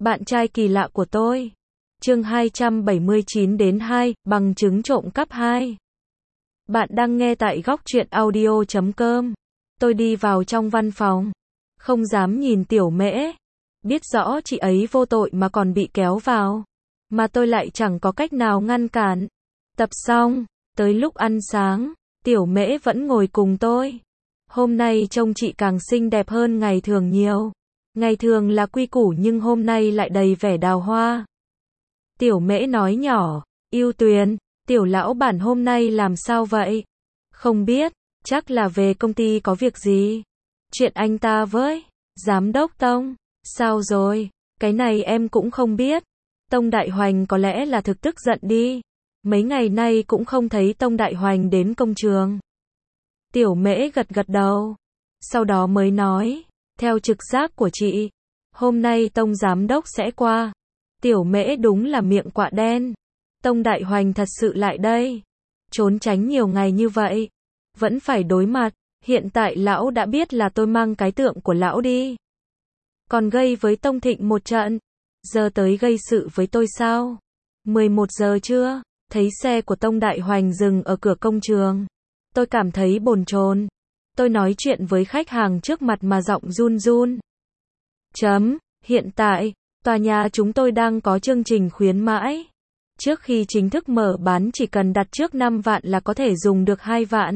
Bạn trai kỳ lạ của tôi. Chương 279 đến 2, bằng chứng trộm cắp 2. Bạn đang nghe tại góc truyện audio.com. Tôi đi vào trong văn phòng, không dám nhìn Tiểu Mễ. Biết rõ chị ấy vô tội mà còn bị kéo vào, mà tôi lại chẳng có cách nào ngăn cản. Tập xong, tới lúc ăn sáng, Tiểu Mễ vẫn ngồi cùng tôi. Hôm nay trông chị càng xinh đẹp hơn ngày thường nhiều. Ngày thường là quy củ nhưng hôm nay lại đầy vẻ đào hoa. Tiểu Mễ nói nhỏ, Yêu Tuyền, Tiểu lão bản hôm nay làm sao vậy? Không biết, chắc là về công ty có việc gì. Chuyện anh ta với Giám đốc Tông, sao rồi? Cái này em cũng không biết. Tông Đại Hoành có lẽ là thực tức giận đi. Mấy ngày nay cũng không thấy Tông Đại Hoành đến công trường. Tiểu Mễ gật gật đầu, sau đó mới nói, theo trực giác của chị, hôm nay Tông Giám đốc sẽ qua. Tiểu Mễ đúng là miệng quạ đen. Tông Đại Hoành thật sự lại đây. Trốn tránh nhiều ngày như vậy, vẫn phải đối mặt. Hiện tại lão đã biết là tôi mang cái tượng của lão đi. Còn gây với Tông Thịnh một trận. Giờ tới gây sự với tôi sao? 11 giờ chưa? Thấy xe của Tông Đại Hoành dừng ở cửa công trường. Tôi cảm thấy bồn chồn. Tôi nói chuyện với khách hàng trước mặt mà giọng run run. Hiện tại, tòa nhà chúng tôi đang có chương trình khuyến mãi. Trước khi chính thức mở bán chỉ cần đặt trước 5 vạn là có thể dùng được 2 vạn.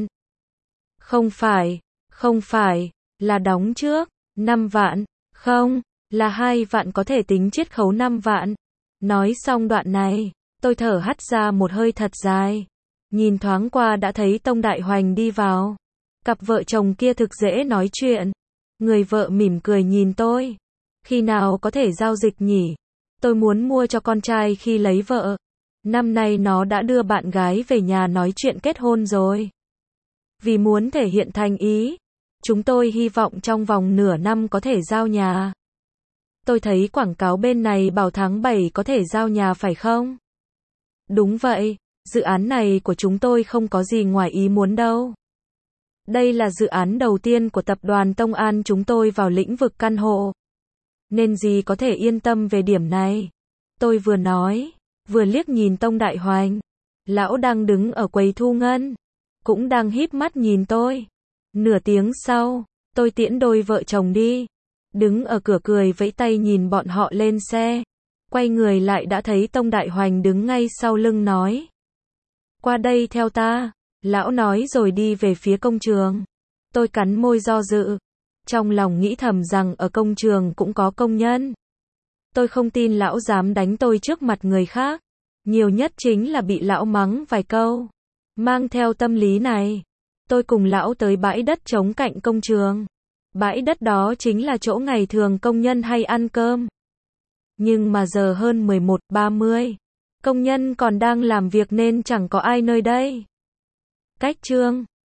Không phải, là đóng trước 5 vạn, không, là 2 vạn có thể tính chiết khấu 5 vạn. Nói xong đoạn này, tôi thở hắt ra một hơi thật dài. Nhìn thoáng qua đã thấy Tông Đại Hoành đi vào. Cặp vợ chồng kia thực dễ nói chuyện. Người vợ mỉm cười nhìn tôi. Khi nào có thể giao dịch nhỉ? Tôi muốn mua cho con trai khi lấy vợ. Năm nay nó đã đưa bạn gái về nhà nói chuyện kết hôn rồi. Vì muốn thể hiện thành ý, chúng tôi hy vọng trong vòng nửa năm có thể giao nhà. Tôi thấy quảng cáo bên này bảo tháng 7 có thể giao nhà phải không? Đúng vậy, dự án này của chúng tôi không có gì ngoài ý muốn đâu. Đây là dự án đầu tiên của tập đoàn Tông An chúng tôi vào lĩnh vực căn hộ. Nên gì có thể yên tâm về điểm này. Tôi vừa nói, vừa liếc nhìn Tông Đại Hoành. Lão đang đứng ở quầy thu ngân, cũng đang híp mắt nhìn tôi. Nửa tiếng sau, tôi tiễn đôi vợ chồng đi. Đứng ở cửa cười vẫy tay nhìn bọn họ lên xe. Quay người lại đã thấy Tông Đại Hoành đứng ngay sau lưng nói. Qua đây theo ta. Lão nói rồi đi về phía công trường. Tôi cắn môi do dự. Trong lòng nghĩ thầm rằng ở công trường cũng có công nhân. Tôi không tin lão dám đánh tôi trước mặt người khác. Nhiều nhất chính là bị lão mắng vài câu. Mang theo tâm lý này, tôi cùng lão tới bãi đất trống cạnh công trường. Bãi đất đó chính là chỗ ngày thường công nhân hay ăn cơm. Nhưng mà giờ hơn 11:30, công nhân còn đang làm việc nên chẳng có ai nơi đây. Cách chương